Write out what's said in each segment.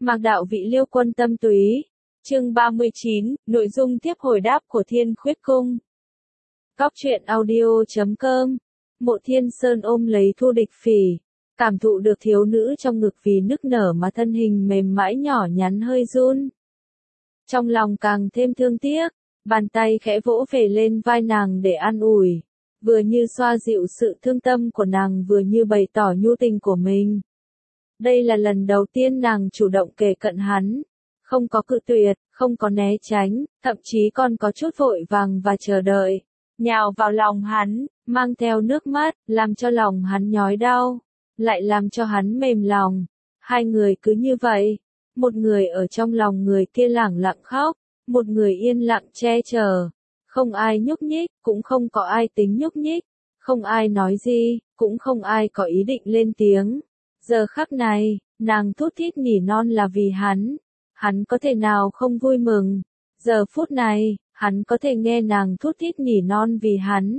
Mạc đạo vị Liêu quân tâm túy. Chương 39, nội dung tiếp hồi đáp của Thiên Khuyết Cung. Cóc truyện audio.com. Mộ Thiên Sơn ôm lấy Thu Địch Phỉ, cảm thụ được thiếu nữ trong ngực vì nức nở mà thân hình mềm mại nhỏ nhắn hơi run. Trong lòng càng thêm thương tiếc, bàn tay khẽ vỗ về lên vai nàng để an ủi, vừa như xoa dịu sự thương tâm của nàng vừa như bày tỏ nhu tình của mình. Đây là lần đầu tiên nàng chủ động kề cận hắn, không có cự tuyệt, không có né tránh, thậm chí còn có chút vội vàng và chờ đợi, nhào vào lòng hắn, mang theo nước mắt, làm cho lòng hắn nhói đau, lại làm cho hắn mềm lòng. Hai người cứ như vậy, một người ở trong lòng người kia lẳng lặng khóc, một người yên lặng che chở, không ai nhúc nhích, cũng không có ai tính nhúc nhích, không ai nói gì, cũng không ai có ý định lên tiếng. Giờ khắc này, nàng thút thít nỉ non là vì hắn có thể nào không vui mừng. Giờ phút này, hắn có thể nghe nàng thút thít nỉ non vì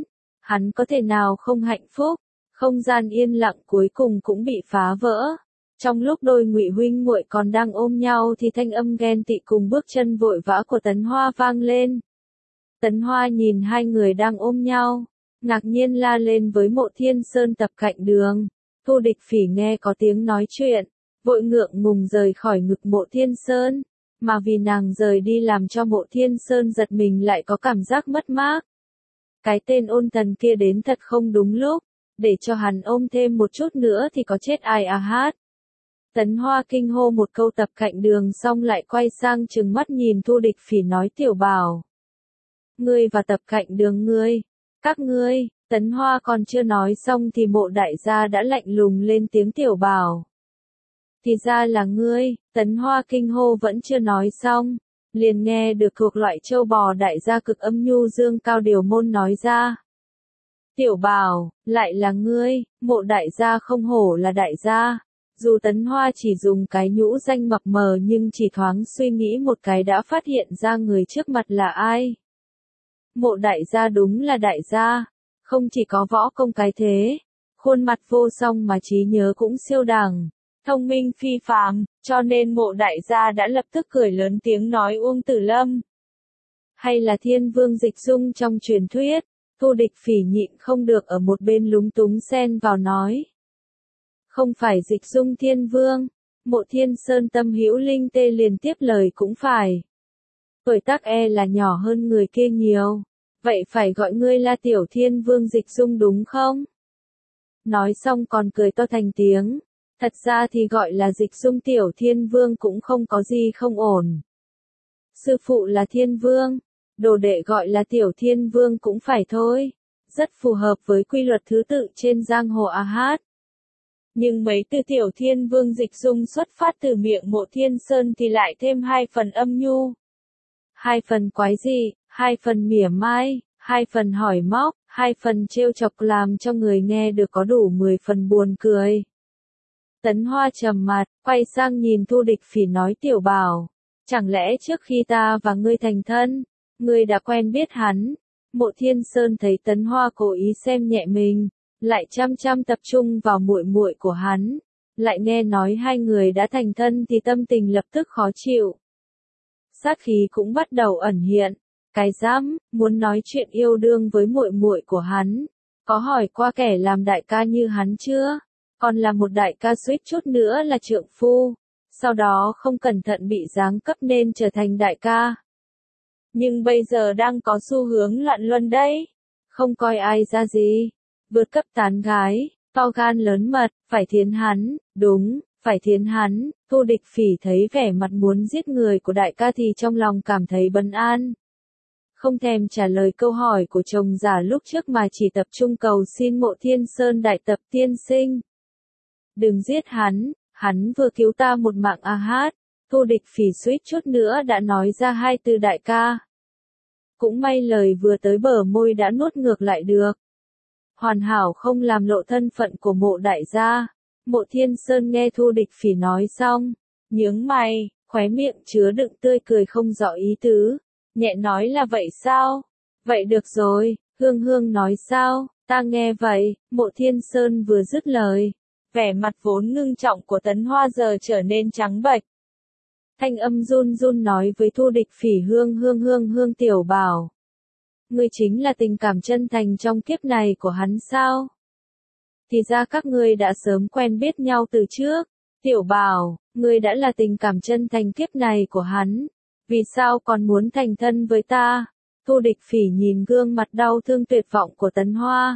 hắn có thể nào không hạnh phúc. Không gian yên lặng cuối cùng cũng bị phá vỡ. Trong lúc đôi Ngụy huynh muội còn đang ôm nhau thì thanh âm ghen tị cùng bước chân vội vã của Tấn Hoa vang lên. Tấn Hoa nhìn hai người đang ôm nhau, ngạc nhiên la lên với Mộ Thiên Sơn tập cạnh đường. Thu Địch Phỉ nghe có tiếng nói chuyện, vội ngượng ngùng rời khỏi ngực Mộ Thiên Sơn, mà vì nàng rời đi làm cho Mộ Thiên Sơn giật mình lại có cảm giác mất mát. Cái tên ôn thần kia đến thật không đúng lúc, để cho hắn ôm thêm một chút nữa thì có chết ai à hát. Tấn Hoa kinh hô một câu tập cạnh đường xong lại quay sang trừng mắt nhìn Thu Địch Phỉ nói Tiểu Bảo. Ngươi và tập cạnh đường các ngươi, Tấn Hoa còn chưa nói xong thì Mộ đại gia đã lạnh lùng lên tiếng Tiểu Bảo. Thì ra là ngươi, Tấn Hoa kinh hô vẫn chưa nói xong, liền nghe được thuộc loại châu bò đại gia cực âm nhu dương cao điều môn nói ra. Tiểu Bảo, lại là ngươi, Mộ đại gia không hổ là đại gia. Dù Tấn Hoa chỉ dùng cái nhũ danh mập mờ nhưng chỉ thoáng suy nghĩ một cái đã phát hiện ra người trước mặt là ai. Mộ đại gia đúng là đại gia, không chỉ có võ công cái thế, khuôn mặt vô song mà trí nhớ cũng siêu đẳng, thông minh phi phàm, cho nên Mộ đại gia đã lập tức cười lớn tiếng nói Uông Tử Lâm. Hay là Thiên Vương Dịch Dung trong truyền thuyết. Thu Địch Phỉ nhịn không được ở một bên lúng túng xen vào nói. Không phải Dịch Dung Thiên Vương. Mộ Thiên Sơn tâm hữu linh tê liền tiếp lời cũng phải. Tuổi tác là nhỏ hơn người kia nhiều. Vậy phải gọi ngươi là Tiểu Thiên Vương Dịch Dung đúng không? Nói xong còn cười to thành tiếng. Thật ra thì gọi là Dịch Dung Tiểu Thiên Vương cũng không có gì không ổn. Sư phụ là Thiên Vương. Đồ đệ gọi là Tiểu Thiên Vương cũng phải thôi. Rất phù hợp với quy luật thứ tự trên giang hồ a hát. Nhưng mấy từ Tiểu Thiên Vương Dịch Dung xuất phát từ miệng Mộ Thiên Sơn thì lại thêm hai phần âm nhu. Hai phần quái dị, hai phần mỉa mai, hai phần hỏi móc, hai phần trêu chọc làm cho người nghe được có đủ 10 phần buồn cười. Tấn Hoa trầm mặt, quay sang nhìn Thu Địch Phỉ nói Tiểu Bảo. Chẳng lẽ trước khi ta và ngươi thành thân, ngươi đã quen biết hắn? Mộ Thiên Sơn thấy Tấn Hoa cố ý xem nhẹ mình, lại chăm chăm tập trung vào muội muội của hắn, lại nghe nói hai người đã thành thân thì tâm tình lập tức khó chịu. Sát khí cũng bắt đầu ẩn hiện, cái dám, muốn nói chuyện yêu đương với muội muội của hắn, có hỏi qua kẻ làm đại ca như hắn chưa? Còn là một đại ca suýt chút nữa là trượng phu, sau đó không cẩn thận bị giáng cấp nên trở thành đại ca. Nhưng bây giờ đang có xu hướng loạn luân đấy, không coi ai ra gì, vượt cấp tán gái, to gan lớn mật, phải thiến hắn, đúng, phải thiến hắn. Thu Địch Phỉ thấy vẻ mặt muốn giết người của đại ca thì trong lòng cảm thấy bất an. Không thèm trả lời câu hỏi của chồng già lúc trước mà chỉ tập trung cầu xin Mộ Thiên Sơn đại tập tiên sinh. Đừng giết hắn vừa cứu ta một mạng a hát. Thu Địch Phỉ suýt chút nữa đã nói ra hai từ đại ca. Cũng may lời vừa tới bờ môi đã nuốt ngược lại được. Hoàn hảo không làm lộ thân phận của Mộ đại gia. Mộ Thiên Sơn nghe Thu Địch Phỉ nói xong, nhướng mày, khóe miệng chứa đựng tươi cười không rõ ý tứ, nhẹ nói là vậy sao? Vậy được rồi, Hương Hương nói sao? Ta nghe vậy. Mộ Thiên Sơn vừa dứt lời, vẻ mặt vốn ngưng trọng của Tấn Hoa giờ trở nên trắng bệch. Thanh âm run run nói với Thu Địch Phỉ, Hương tiểu bảo. Ngươi chính là tình cảm chân thành trong kiếp này của hắn sao? Thì ra các ngươi đã sớm quen biết nhau từ trước. Tiểu bảo, ngươi đã là tình cảm chân thành kiếp này của hắn. Vì sao còn muốn thành thân với ta? Thu Địch Phỉ nhìn gương mặt đau thương tuyệt vọng của Tấn Hoa.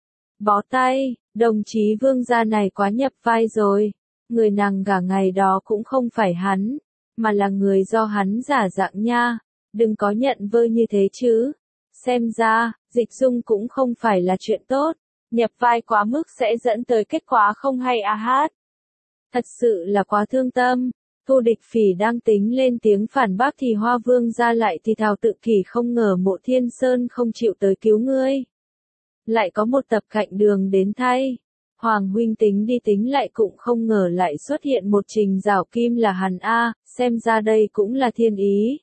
Bó tay, đồng chí Vương gia này quá nhập vai rồi. Người nàng gả ngày đó cũng không phải hắn, mà là người do hắn giả dạng nha. Đừng có nhận vơ như thế chứ. Xem ra, dịch dung cũng không phải là chuyện tốt. Nhập vai quá mức sẽ dẫn tới kết quả không hay à hát. Thật sự là quá thương tâm. Thu Địch Phỉ đang tính lên tiếng phản bác thì Hoa Vương gia lại thì thào tự kỷ, không ngờ Mộ Thiên Sơn không chịu tới cứu ngươi. Lại có một tập cạnh đường đến thay. Hoàng huynh tính đi tính lại cũng không ngờ lại xuất hiện một Trình Giảo Kim là hắn a, xem ra đây cũng là thiên ý.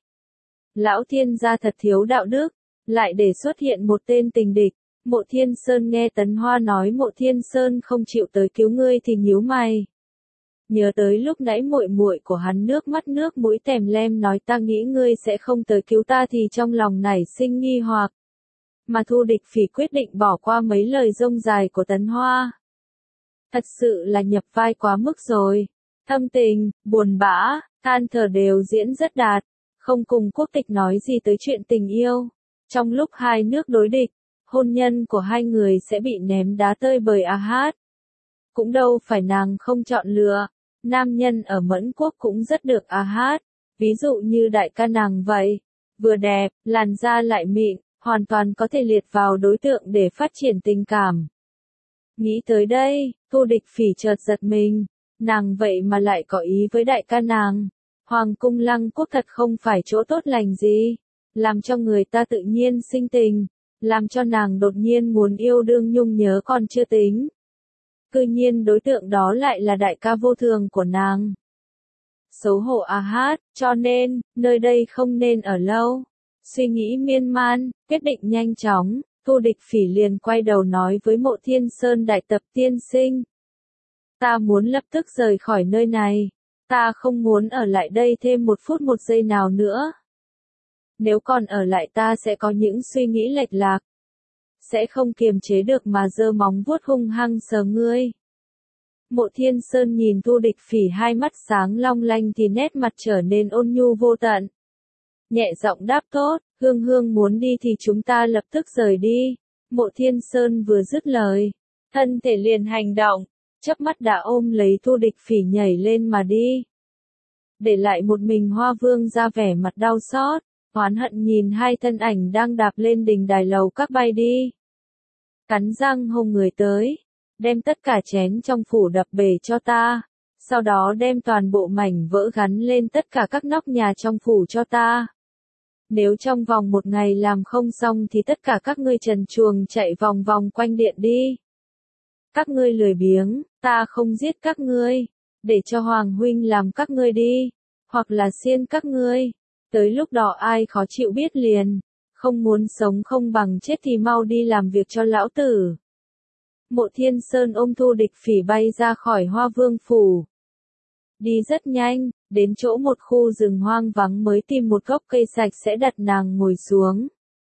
Lão thiên gia thật thiếu đạo đức, lại để xuất hiện một tên tình địch. Mộ Thiên Sơn nghe Tấn Hoa nói Mộ Thiên Sơn không chịu tới cứu ngươi thì nhíu mày. Nhớ tới lúc nãy muội muội của hắn nước mắt nước mũi tèm lem nói ta nghĩ ngươi sẽ không tới cứu ta thì trong lòng nảy sinh nghi hoặc. Mà Thu Địch Phỉ quyết định bỏ qua mấy lời rông dài của Tấn Hoa. Thật sự là nhập vai quá mức rồi. Thâm tình, buồn bã, than thở đều diễn rất đạt. Không cùng quốc tịch nói gì tới chuyện tình yêu. Trong lúc hai nước đối địch, hôn nhân của hai người sẽ bị ném đá tơi bời à hát. Cũng đâu phải nàng không chọn lựa. Nam nhân ở Mẫn Quốc cũng rất được à hát. Ví dụ như đại ca nàng vậy. Vừa đẹp, làn da lại mịn, hoàn toàn có thể liệt vào đối tượng để phát triển tình cảm. Nghĩ tới đây, Thu Địch Phỉ chợt giật mình. Nàng vậy mà lại có ý với đại ca nàng. Hoàng cung Lăng Quốc thật không phải chỗ tốt lành gì. Làm cho người ta tự nhiên sinh tình. Làm cho nàng đột nhiên muốn yêu đương nhung nhớ còn chưa tính. Cư nhiên đối tượng đó lại là đại ca vô thường của nàng. Xấu hổ à hát, cho nên, nơi đây không nên ở lâu. Suy nghĩ miên man, quyết định nhanh chóng, Thu Địch Phỉ liền quay đầu nói với Mộ Thiên Sơn đại tập tiên sinh. Ta muốn lập tức rời khỏi nơi này. Ta không muốn ở lại đây thêm một phút một giây nào nữa. Nếu còn ở lại ta sẽ có những suy nghĩ lệch lạc. Sẽ không kiềm chế được mà giơ móng vuốt hung hăng sờ ngươi. Mộ Thiên Sơn nhìn Thu Địch Phỉ hai mắt sáng long lanh thì nét mặt trở nên ôn nhu vô tận. Nhẹ giọng đáp tốt, Hương muốn đi thì chúng ta lập tức rời đi. Mộ Thiên Sơn vừa dứt lời, thân thể liền hành động, chớp mắt đã ôm lấy Thu Địch Phỉ nhảy lên mà đi. Để lại một mình Hoa Vương ra vẻ mặt đau xót, oán hận nhìn hai thân ảnh đang đạp lên đỉnh đài lầu các bay đi. Cắn răng hông người tới, đem tất cả chén trong phủ đập bể cho ta, sau đó đem toàn bộ mảnh vỡ gắn lên tất cả các nóc nhà trong phủ cho ta. Nếu trong vòng một ngày làm không xong thì tất cả các ngươi trần truồng chạy vòng vòng quanh điện đi. Các ngươi lười biếng, ta không giết các ngươi, để cho Hoàng huynh làm các ngươi đi, hoặc là xiên các ngươi. Tới lúc đó ai khó chịu biết liền, không muốn sống không bằng chết thì mau đi làm việc cho lão tử. Mộ Thiên Sơn ôm Thu Địch Phỉ bay ra khỏi Hoa Vương phủ. Đi rất nhanh, đến chỗ một khu rừng hoang vắng mới tìm một gốc cây sạch sẽ đặt nàng ngồi xuống.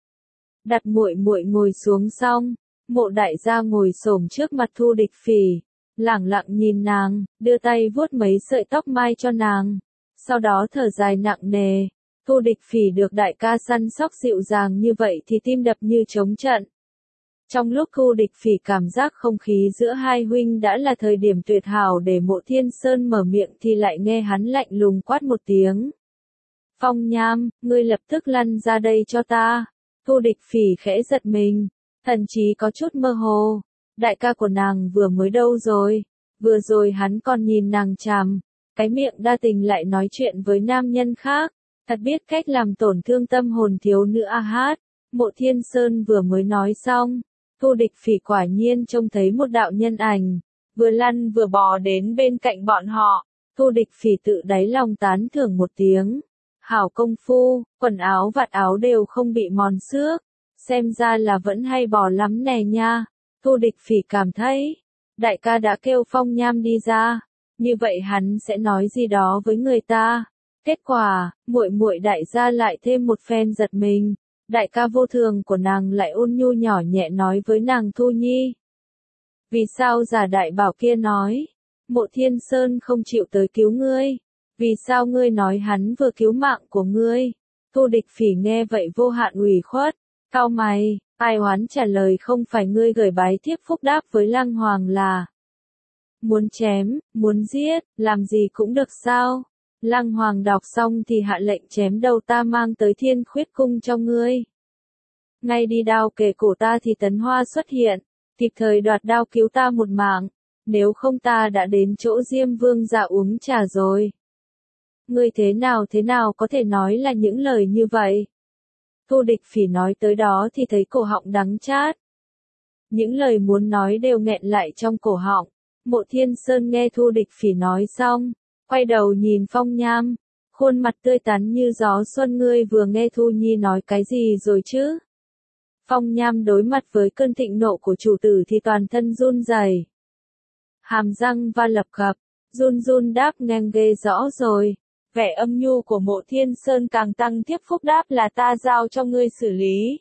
Đặt muội muội ngồi xuống xong, Mộ đại gia ngồi xổm trước mặt Thu Địch Phỉ, lẳng lặng nhìn nàng, đưa tay vuốt mấy sợi tóc mai cho nàng, sau đó thở dài nặng nề. Thu Địch Phỉ được đại ca săn sóc dịu dàng như vậy thì tim đập như trống trận. Trong lúc Thu Địch Phỉ cảm giác không khí giữa hai huynh đã là thời điểm tuyệt hảo để Mộ Thiên Sơn mở miệng thì lại nghe hắn lạnh lùng quát một tiếng. Phong Nham, ngươi lập tức lăn ra đây cho ta. Thu Địch Phỉ khẽ giật mình, thậm chí có chút mơ hồ. Đại ca của nàng vừa mới đâu rồi? Vừa rồi hắn còn nhìn nàng chằm, cái miệng đa tình lại nói chuyện với nam nhân khác. Thật biết cách làm tổn thương tâm hồn thiếu nữ a hát. Mộ Thiên Sơn vừa mới nói xong, Thu Địch Phỉ quả nhiên trông thấy một đạo nhân ảnh, vừa lăn vừa bò đến bên cạnh bọn họ. Thu Địch Phỉ tự đáy lòng tán thưởng một tiếng. Hảo công phu, quần áo vạt áo đều không bị mòn xước, xem ra là vẫn hay bò lắm nè nha. Thu Địch Phỉ cảm thấy, đại ca đã kêu Phong Nham đi ra, như vậy hắn sẽ nói gì đó với người ta. Kết quả, muội muội đại gia lại thêm một phen giật mình, đại ca vô thường của nàng lại ôn nhu nhỏ nhẹ nói với nàng Thu Nhi. Vì sao giả đại bảo kia nói, Mộ Thiên Sơn không chịu tới cứu ngươi, vì sao ngươi nói hắn vừa cứu mạng của ngươi? Thu Địch Phỉ nghe vậy vô hạn ủy khuất, cau mày, ai oán trả lời không phải ngươi gửi bái thiếp phúc đáp với Lăng Hoàng là muốn chém, muốn giết, làm gì cũng được sao? Lăng Hoàng đọc xong thì hạ lệnh chém đầu ta mang tới Thiên Khuyết Cung cho ngươi. Ngay đi đao kề cổ ta thì Tấn Hoa xuất hiện, kịp thời đoạt đao cứu ta một mạng, nếu không ta đã đến chỗ Diêm Vương dạ uống trà rồi. Ngươi thế nào có thể nói là những lời như vậy? Thu Địch Phỉ nói tới đó thì thấy cổ họng đắng chát. Những lời muốn nói đều nghẹn lại trong cổ họng. Mộ Thiên Sơn nghe Thu Địch Phỉ nói xong, quay đầu nhìn Phong Nham, khuôn mặt tươi tắn như gió xuân. Ngươi vừa nghe Thu Nhi nói cái gì rồi chứ? Phong Nham đối mặt với cơn thịnh nộ của chủ tử thì toàn thân run rẩy, hàm răng va lập cập, run run đáp ngang ghê rõ rồi. Vẻ âm nhu của Mộ Thiên Sơn càng tăng, tiếp phúc đáp là ta giao cho ngươi xử lý.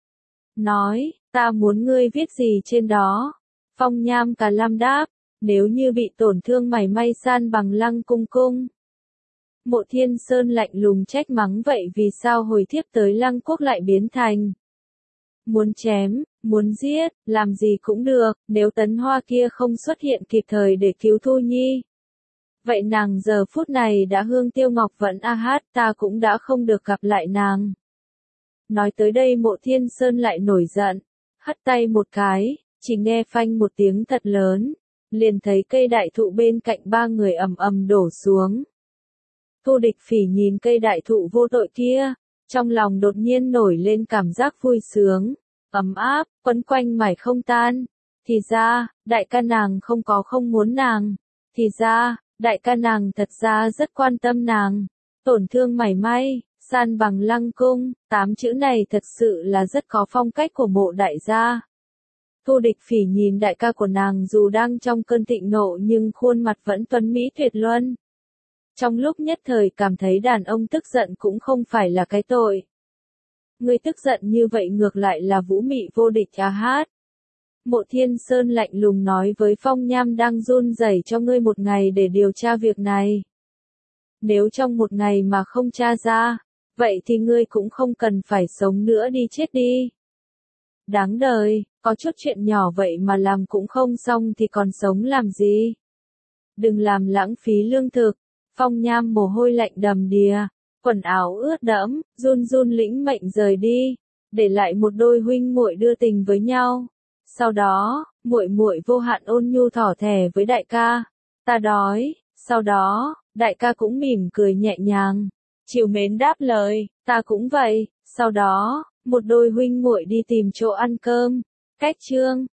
Nói, ta muốn ngươi viết gì trên đó? Phong Nham cả lam đáp, nếu như bị tổn thương mảy may san bằng Lăng cung cung. Mộ Thiên Sơn lạnh lùng trách mắng, vậy vì sao hồi thiếp tới Lăng quốc lại biến thành muốn chém, muốn giết, làm gì cũng được, nếu Tấn Hoa kia không xuất hiện kịp thời để cứu Thu Nhi. Vậy nàng giờ phút này đã hương tiêu ngọc vẫn hát, ta cũng đã không được gặp lại nàng. Nói tới đây Mộ Thiên Sơn lại nổi giận, hất tay một cái, chỉ nghe phanh một tiếng thật lớn, liền thấy cây đại thụ bên cạnh ba người ầm ầm đổ xuống. Thu Địch Phỉ nhìn cây đại thụ vô tội kia, trong lòng đột nhiên nổi lên cảm giác vui sướng, ấm áp, quấn quanh mải không tan. Thì ra, đại ca nàng không muốn nàng. Thì ra, đại ca nàng thật ra rất quan tâm nàng. Tổn thương mảy may, san bằng Lăng cung, 8 chữ này thật sự là rất có phong cách của Mộ đại gia. Thu Địch Phỉ nhìn đại ca của nàng dù đang trong cơn thịnh nộ nhưng khuôn mặt vẫn tuấn mỹ tuyệt luân. Trong lúc nhất thời cảm thấy đàn ông tức giận cũng không phải là cái tội. Ngươi tức giận như vậy ngược lại là vũ mị vô địch hát. Mộ Thiên Sơn lạnh lùng nói với Phong Nham đang run rẩy, cho ngươi một ngày để điều tra việc này. Nếu trong một ngày mà không tra ra, vậy thì ngươi cũng không cần phải sống nữa, đi chết đi. Đáng đời, có chút chuyện nhỏ vậy mà làm cũng không xong thì còn sống làm gì. Đừng làm lãng phí lương thực. Phong Nham mồ hôi lạnh đầm đìa, quần áo ướt đẫm, run run lĩnh mệnh rời đi, để lại một đôi huynh muội đưa tình với nhau. Sau đó, muội muội vô hạn ôn nhu thỏ thẻ với đại ca, ta đói. Sau đó, đại ca cũng mỉm cười nhẹ nhàng, trìu mến đáp lời, ta cũng vậy. Sau đó, một đôi huynh muội đi tìm chỗ ăn cơm. Cách chương